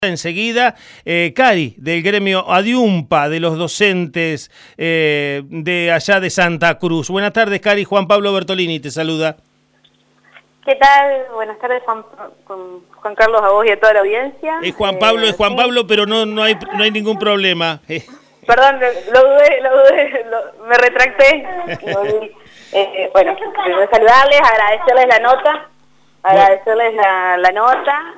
Enseguida, Cari, del gremio ADIUMPA, de los docentes de allá de Santa Cruz. Buenas tardes, Cari. Juan Pablo Bertolini te saluda. ¿Qué tal? Buenas tardes, Juan Carlos, a vos y a toda la audiencia. Es Juan Pablo, pero no hay ningún problema. Perdón, lo dudé, me retracté. Bueno, primero saludarles, agradecerles la nota. Agradecerles la nota,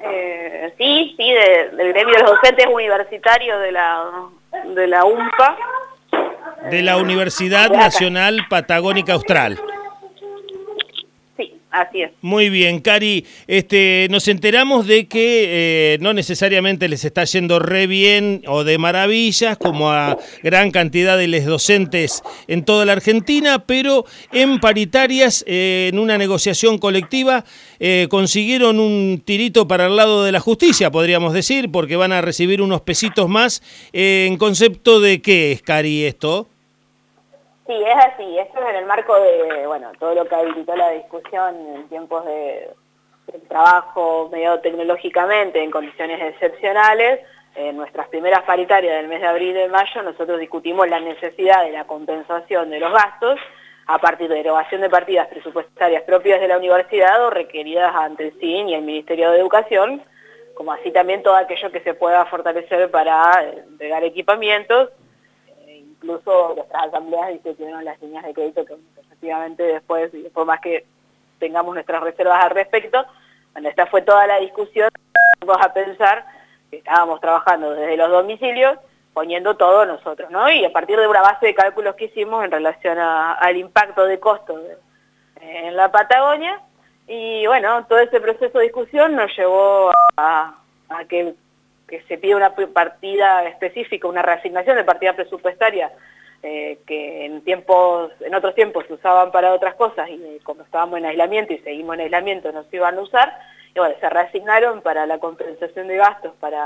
del gremio de los docentes universitarios de la UMPA. De la Universidad Nacional Patagónica Austral. Sí, así es. Muy bien, Cari, nos enteramos de que no necesariamente les está yendo re bien o de maravillas, como a gran cantidad de les docentes en toda la Argentina, pero en paritarias, en una negociación colectiva, consiguieron un tirito para el lado de la justicia, podríamos decir, porque van a recibir unos pesitos más. ¿En concepto de qué es, Cari, esto? Sí, es así. Esto es en el marco de, todo lo que habilitó la discusión en tiempos de trabajo mediado tecnológicamente en condiciones excepcionales. En nuestras primeras paritarias del mes de abril y de mayo, nosotros discutimos la necesidad de la compensación de los gastos a partir de erogación de partidas presupuestarias propias de la universidad o requeridas ante el CIN y el Ministerio de Educación, como así también todo aquello que se pueda fortalecer para entregar equipamientos. Incluso nuestras asambleas discutieron las líneas de crédito que efectivamente después más que tengamos nuestras reservas al respecto, esta fue toda la discusión. Vamos a pensar que estábamos trabajando desde los domicilios, poniendo todo nosotros, ¿no? Y a partir de una base de cálculos que hicimos en relación al impacto de costos en la Patagonia, y todo ese proceso de discusión nos llevó a que se pide una partida específica, una reasignación de partida presupuestaria que en otros tiempos se usaban para otras cosas y como estábamos en aislamiento y seguimos en aislamiento no se iban a usar, y se reasignaron para la compensación de gastos para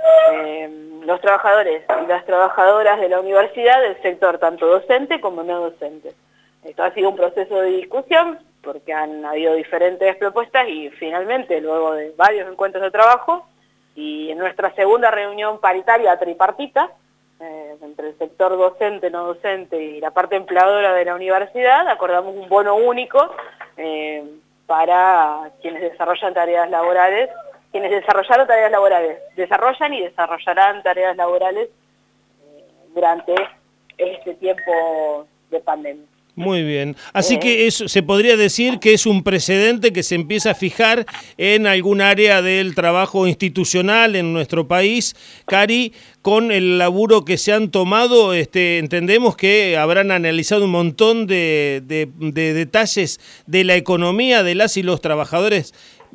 los trabajadores y las trabajadoras de la universidad, del sector tanto docente como no docente. Esto ha sido un proceso de discusión porque han habido diferentes propuestas y finalmente, luego de varios encuentros de trabajo, y en nuestra segunda reunión paritaria tripartita, entre el sector docente, no docente y la parte empleadora de la universidad, acordamos un bono único para quienes desarrollan tareas laborales, desarrollan y desarrollarán tareas laborales durante este tiempo de pandemia. Muy bien. Así que eso se podría decir que es un precedente que se empieza a fijar en algún área del trabajo institucional en nuestro país. Cari, con el laburo que se han tomado, entendemos que habrán analizado un montón de detalles de la economía de las y los trabajadores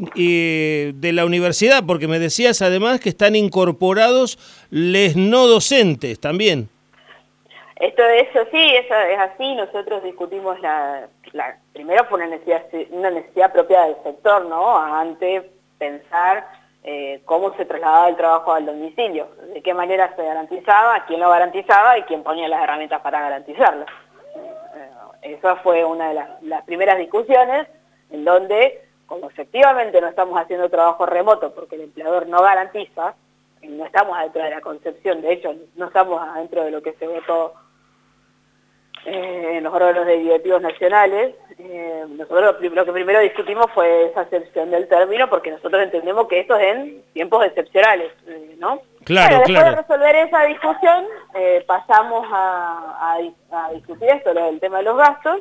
de la universidad, porque me decías además que están incorporados les no docentes también. Eso es así. Nosotros discutimos primero por una necesidad propia del sector, ¿no? Ante pensar cómo se trasladaba el trabajo al domicilio, de qué manera se garantizaba, quién lo garantizaba y quién ponía las herramientas para garantizarlo. Esa fue una de las primeras discusiones en donde, como efectivamente no estamos haciendo trabajo remoto porque el empleador no garantiza, no estamos dentro de la concepción, de hecho no estamos dentro de lo que se votó en los órganos de directivos nacionales. Nosotros lo que primero discutimos fue esa acepción del término, porque nosotros entendemos que esto es en tiempos excepcionales, ¿no? Claro, después de resolver esa discusión, pasamos a discutir esto, el tema de los gastos,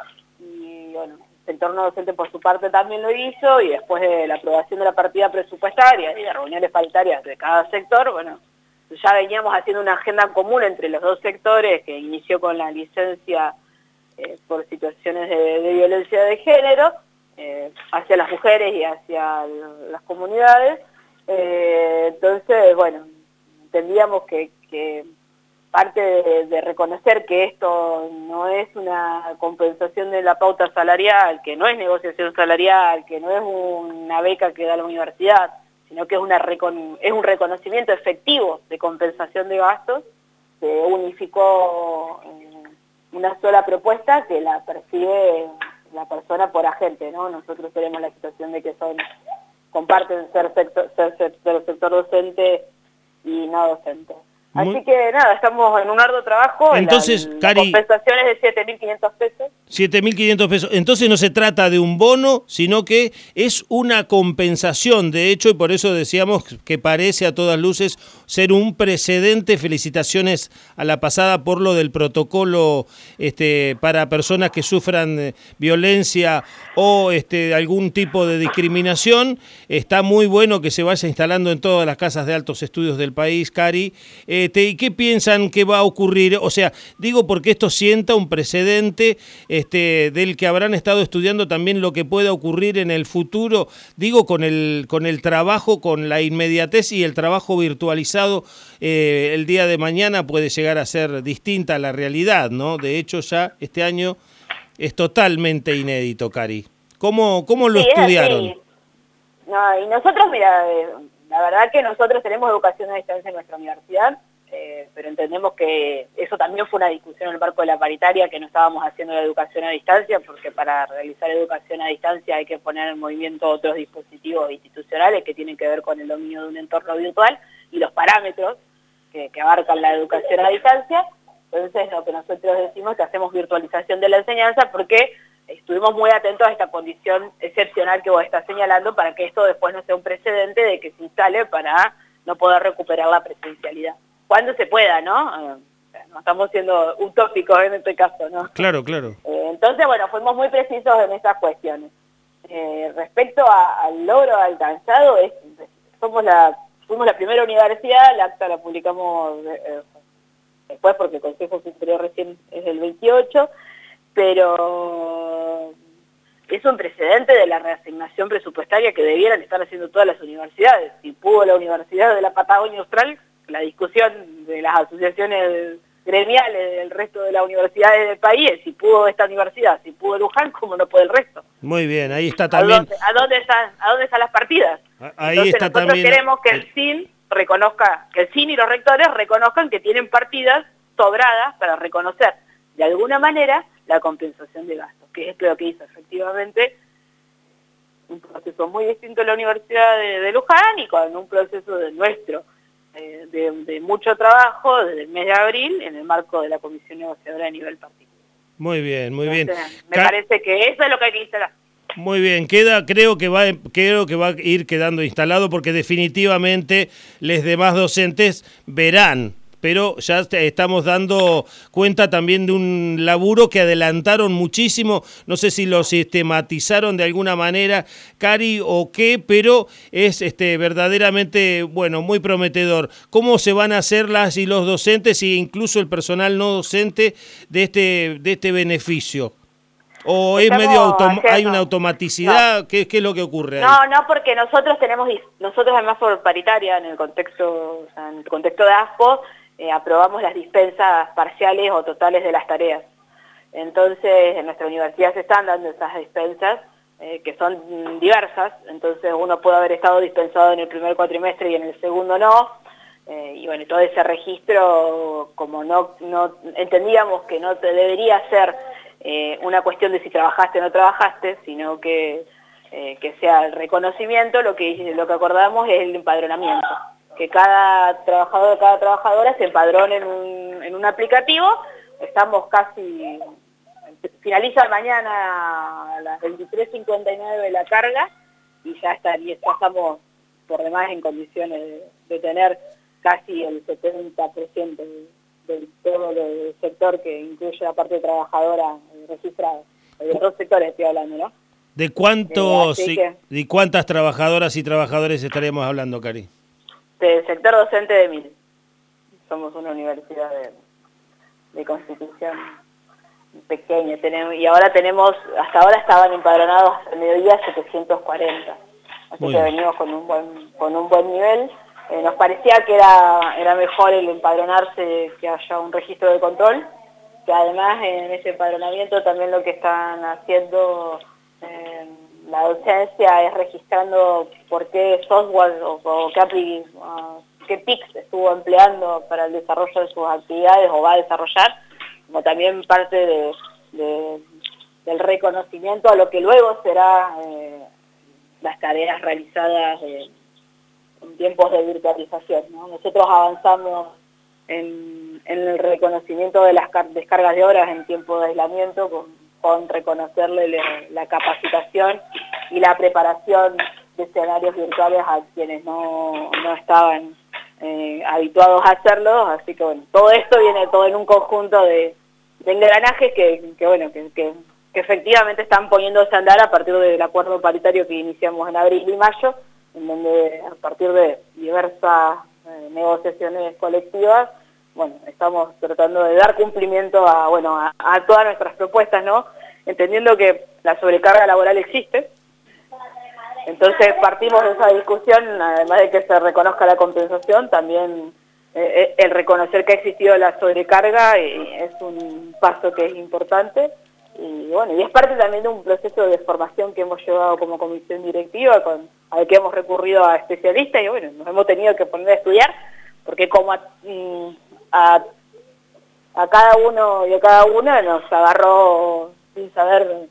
y el sector no docente por su parte también lo hizo, y después de la aprobación de la partida presupuestaria y de reuniones paritarias de cada sector, ya veníamos haciendo una agenda común entre los dos sectores que inició con la licencia por situaciones de violencia de género hacia las mujeres y hacia las comunidades. Entonces, entendíamos que parte de reconocer que esto no es una compensación de la pauta salarial, que no es negociación salarial, que no es una beca que da la universidad, sino que es un reconocimiento efectivo de compensación de gastos, se unificó en una sola propuesta que la percibe la persona por agente, ¿no? Nosotros tenemos la situación de que son comparten ser sector docente y no docente. Así que nada, estamos en un arduo trabajo. Entonces, Cari, la compensación es de 7.500 pesos. 7.500 pesos. Entonces no se trata de un bono, sino que es una compensación, de hecho, y por eso decíamos que parece a todas luces ser un precedente. Felicitaciones a la pasada por lo del protocolo para personas que sufran violencia o algún tipo de discriminación. Está muy bueno que se vaya instalando en todas las casas de altos estudios del país, Cari. ¿Y qué piensan que va a ocurrir? O sea, digo porque esto sienta un precedente del que habrán estado estudiando también lo que pueda ocurrir en el futuro, digo con el trabajo, con la inmediatez y el trabajo virtualizado, el día de mañana puede llegar a ser distinta a la realidad, ¿no? De hecho ya este año es totalmente inédito, Cari. ¿Cómo lo estudiaron? No, y nosotros, mira, la verdad que nosotros tenemos educación a distancia en nuestra universidad, pero entendemos que eso también fue una discusión en el marco de la paritaria, que no estábamos haciendo la educación a distancia, porque para realizar educación a distancia hay que poner en movimiento otros dispositivos institucionales que tienen que ver con el dominio de un entorno virtual y los parámetros que abarcan la educación a distancia. Entonces lo que nosotros decimos es que hacemos virtualización de la enseñanza porque estuvimos muy atentos a esta condición excepcional que vos estás señalando para que esto después no sea un precedente de que se instale para no poder recuperar la presencialidad. Cuando se pueda, ¿no? No estamos siendo utópicos en este caso, ¿no? Claro, claro. Entonces, bueno, fuimos muy precisos en esas cuestiones. Respecto al logro alcanzado, fuimos la primera universidad, la acta la publicamos después porque el Consejo Superior recién es el 28, pero es un precedente de la reasignación presupuestaria que debieran estar haciendo todas las universidades. Si pudo la Universidad de la Patagonia Austral, la discusión de las asociaciones gremiales del resto de las universidades del país, si pudo esta universidad, si pudo Luján, ¿cómo no puede el resto? Muy bien, ahí está también. ¿A dónde están las partidas? Ahí Entonces, está nosotros también. Queremos que el CIN reconozca, que el CIN y los rectores reconozcan que tienen partidas sobradas para reconocer de alguna manera la compensación de gastos, que es lo que hizo efectivamente un proceso muy distinto en la Universidad de Luján y con un proceso de nuestro, de mucho trabajo desde el mes de abril en el marco de la Comisión Negociadora a nivel particular. Muy bien, muy bien. Me parece que eso es lo que hay que instalar. Muy bien, creo que va a ir quedando instalado porque definitivamente los demás docentes verán, pero ya estamos dando cuenta también de un laburo que adelantaron muchísimo, no sé si lo sistematizaron de alguna manera, Cari, o qué, pero es verdaderamente, bueno, muy prometedor. ¿Cómo se van a hacer las y los docentes e incluso el personal no docente de este beneficio? ¿O es hay una automaticidad? No. ¿Qué es lo que ocurre ahí? No, porque nosotros además por paritaria, en el contexto de ASPO, aprobamos las dispensas parciales o totales de las tareas. Entonces, en nuestra universidad se están dando esas dispensas, que son diversas, entonces uno puede haber estado dispensado en el primer cuatrimestre y en el segundo no, y bueno, todo ese registro, como no entendíamos que no te debería ser una cuestión de si trabajaste o no trabajaste, sino que sea el reconocimiento, lo que acordamos es el empadronamiento, que cada trabajador, cada trabajadora se empadrone en un aplicativo. Estamos casi, finaliza mañana a las 23:59 la carga y ya estamos por demás en condiciones de tener casi el 70% del todo el sector que incluye la parte trabajadora registrada. De los dos sectores estoy hablando, ¿no? ¿De cuántas trabajadoras y trabajadores estaríamos hablando, Cari? Del sector docente de 1.000. Somos una universidad de constitución pequeña. Y ahora hasta ahora estaban empadronados hasta el mediodía 740. Así que venimos con un buen nivel. Nos parecía que era mejor el empadronarse, que haya un registro de control, que además en ese empadronamiento también lo que están haciendo la docencia es registrando por qué software o qué PICs estuvo empleando para el desarrollo de sus actividades o va a desarrollar, como también parte del reconocimiento a lo que luego será las tareas realizadas en tiempos de virtualización, ¿no? Nosotros avanzamos en el reconocimiento de las descargas de horas en tiempo de aislamiento con reconocerle la capacitación y la preparación de escenarios virtuales a quienes no estaban habituados a hacerlo, así que bueno, todo esto viene todo en un conjunto de engranajes que efectivamente están poniéndose a andar a partir del acuerdo paritario que iniciamos en abril y mayo, en donde a partir de diversas negociaciones colectivas, bueno, estamos tratando de dar cumplimiento a todas nuestras propuestas, ¿no? Entendiendo que la sobrecarga laboral existe. Entonces partimos de esa discusión, además de que se reconozca la compensación, también el reconocer que ha existido la sobrecarga es un paso que es importante. Y bueno, y es parte también de un proceso de formación que hemos llevado como comisión directiva, al que hemos recurrido a especialistas y bueno, nos hemos tenido que poner a estudiar, porque como a cada uno y a cada una nos agarró sin saber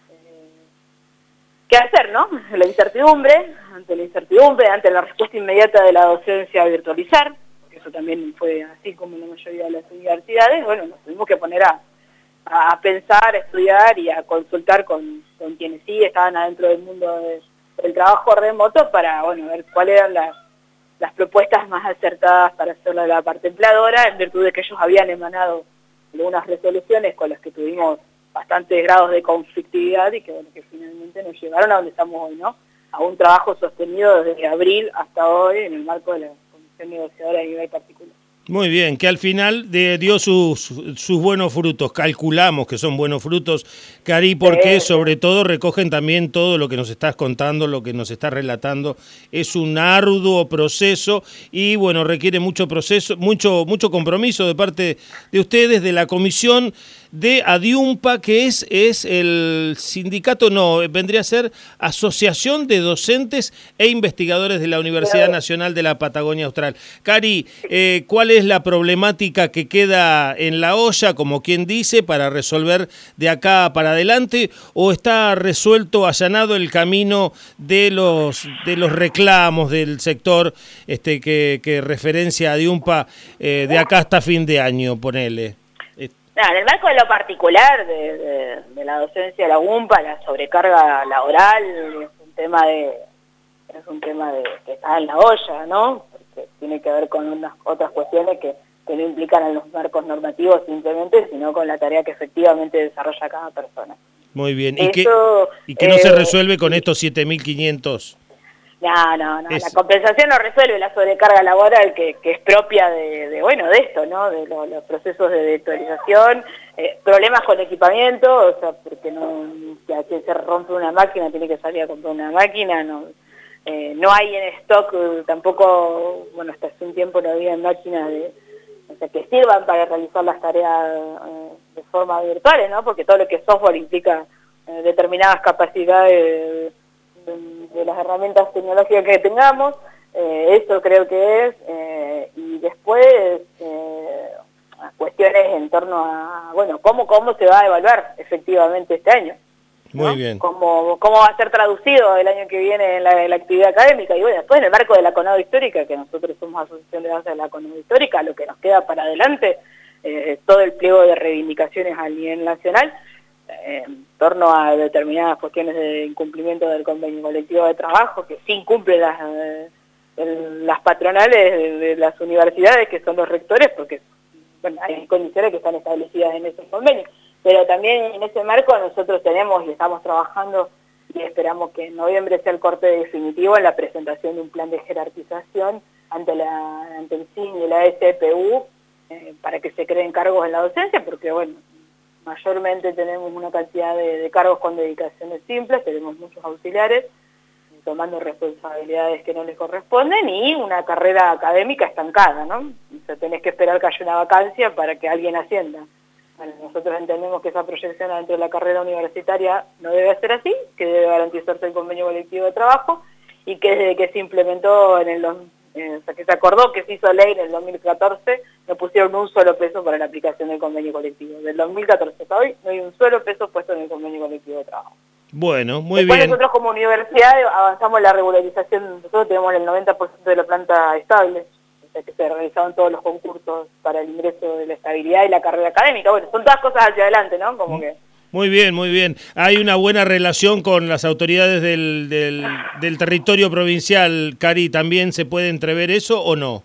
qué hacer, ¿no? La incertidumbre, ante la respuesta inmediata de la docencia a virtualizar, que eso también fue así como la mayoría de las universidades, bueno, nos tuvimos que poner a pensar, a estudiar y a consultar con quienes sí estaban adentro del mundo del trabajo remoto para, bueno, ver cuáles eran las propuestas más acertadas para hacerlo de la parte empleadora, en virtud de que ellos habían emanado algunas resoluciones con las que tuvimos bastantes grados de conflictividad y que, bueno, que finalmente nos llevaron a donde estamos hoy, ¿no? A un trabajo sostenido desde abril hasta hoy en el marco de la Comisión Negociadora de nivel particular. Muy bien, que al final dio sus buenos frutos, calculamos que son buenos frutos, Cari, porque sobre todo recogen también todo lo que nos estás contando, lo que nos estás relatando. Es un arduo proceso y bueno, requiere mucho proceso, mucho compromiso de parte de ustedes, de la comisión de ADIUMPA, que es el sindicato, no, vendría a ser Asociación de Docentes e Investigadores de la Universidad Nacional de la Patagonia Austral. Cari, ¿cuál es la problemática que queda en la olla, como quien dice, para resolver de acá para adelante, o está resuelto, allanado el camino de los reclamos del sector que referencia a ADIUMPA de acá hasta fin de año, ponele? En el marco de lo particular de la docencia de la UMPA, la sobrecarga laboral es un tema que está en la olla, ¿no? Porque tiene que ver con unas otras cuestiones que no implican a los marcos normativos simplemente, sino con la tarea que efectivamente desarrolla cada persona. Muy bien. ¿Y que no se resuelve con estos 7.500? No, la compensación no resuelve la sobrecarga laboral que es propia de esto, ¿no? De los procesos de virtualización, problemas con equipamiento, o sea, porque a quien se rompe una máquina tiene que salir a comprar una máquina, no hay en stock tampoco, bueno, hasta hace un tiempo no había máquinas que sirvan para realizar las tareas de forma virtual, ¿no? Porque todo lo que es software implica determinadas capacidades de las herramientas tecnológicas que tengamos, eso creo que es, y después cuestiones en torno a, bueno, cómo se va a evaluar efectivamente este año, ¿no? Muy bien. ¿Cómo va a ser traducido el año que viene en la actividad académica? Y bueno, después en el marco de la CONADO Histórica, que nosotros somos asociación de base de la CONADO Histórica, lo que nos queda para adelante, todo el pliego de reivindicaciones a nivel nacional, en torno a determinadas cuestiones de incumplimiento del convenio colectivo de trabajo, que sí incumplen las patronales de las universidades, que son los rectores, porque bueno, hay condiciones que están establecidas en ese convenio. Pero también en ese marco nosotros tenemos y estamos trabajando y esperamos que en noviembre sea el corte definitivo en la presentación de un plan de jerarquización ante el CIN y la SPU para que se creen cargos en la docencia, porque bueno, mayormente tenemos una cantidad de cargos con dedicaciones simples, tenemos muchos auxiliares tomando responsabilidades que no les corresponden y una carrera académica estancada, ¿no? O sea, tenés que esperar que haya una vacancia para que alguien ascienda. Bueno, nosotros entendemos que esa proyección dentro de la carrera universitaria no debe ser así, que debe garantizarse el convenio colectivo de trabajo y que desde que se implementó o sea, que se acordó, que se hizo ley en el 2014, no pusieron un solo peso para la aplicación del convenio colectivo. Del 2014 hasta hoy no hay un solo peso puesto en el convenio colectivo de trabajo. Bueno, muy Después bien. nosotros como universidad avanzamos en la regularización, nosotros tenemos el 90% de la planta estable, o sea que se realizaron todos los concursos para el ingreso de la estabilidad y la carrera académica. Bueno, son todas cosas hacia adelante, ¿no? Como que... Muy bien, muy bien. ¿Hay una buena relación con las autoridades del territorio provincial, Cari? ¿También se puede entrever eso o no?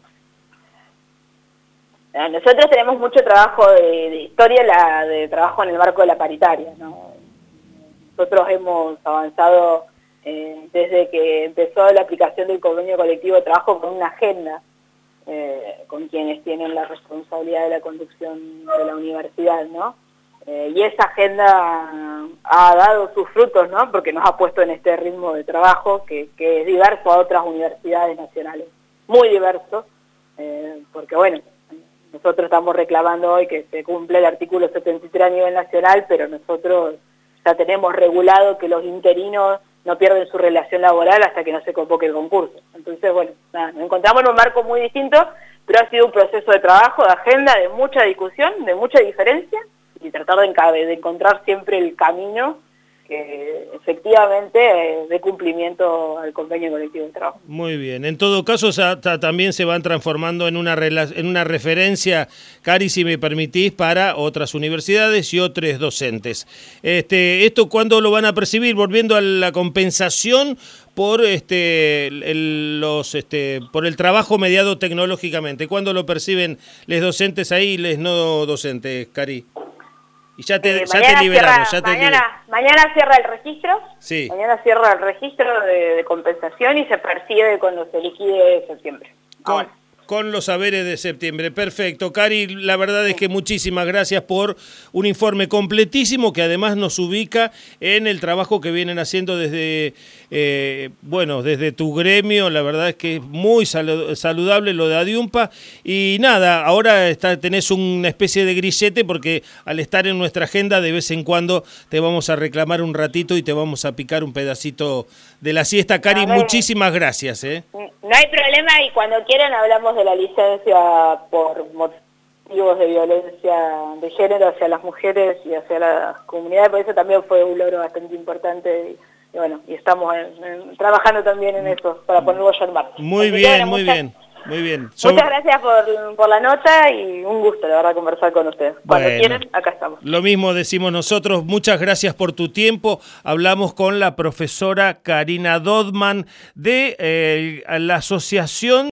Nosotros tenemos mucho trabajo de historia, de trabajo en el marco de la paritaria, ¿no? Nosotros hemos avanzado desde que empezó la aplicación del convenio colectivo de trabajo con una agenda con quienes tienen la responsabilidad de la conducción de la universidad, ¿no? Y esa agenda ha dado sus frutos, ¿no? Porque nos ha puesto en este ritmo de trabajo que es diverso a otras universidades nacionales, muy diverso, porque bueno, nosotros estamos reclamando hoy que se cumple el artículo 73 a nivel nacional, pero nosotros ya tenemos regulado que los interinos no pierden su relación laboral hasta que no se convoque el concurso. Entonces, bueno, nada, nos encontramos en un marco muy distinto, pero ha sido un proceso de trabajo, de agenda, de mucha discusión, de mucha diferencia, y tratar de encontrar siempre el camino que efectivamente dé cumplimiento al convenio colectivo de trabajo. Muy bien. En todo caso, también se van transformando en una referencia, Cari, si me permitís, para otras universidades y otros docentes. ¿Esto cuándo lo van a percibir? Volviendo a la compensación por por el trabajo mediado tecnológicamente. ¿Cuándo lo perciben los docentes ahí y los no docentes, Cari? Y ya te liberamos. Mañana cierra el registro. Sí. Mañana cierra el registro de compensación y se percibe cuando se liquide septiembre. Con los saberes de septiembre. Perfecto. Cari, la verdad es que muchísimas gracias por un informe completísimo que además nos ubica en el trabajo que vienen haciendo desde tu gremio. La verdad es que es muy saludable lo de Adiumpa. Y nada, ahora tenés una especie de grillete porque al estar en nuestra agenda de vez en cuando te vamos a reclamar un ratito y te vamos a picar un pedacito de la siesta. Cari, muchísimas gracias. No hay problema y cuando quieran hablamos de la licencia por motivos de violencia de género hacia las mujeres y hacia las comunidades, por eso también fue un logro bastante importante y bueno, y estamos trabajando también en eso para ponerlo ya en marcha. Muy bien. Muchas gracias por la nota y un gusto, la verdad, conversar con ustedes. Cuando quieran, acá estamos. Lo mismo decimos nosotros. Muchas gracias por tu tiempo. Hablamos con la profesora Karina Dodman de la Asociación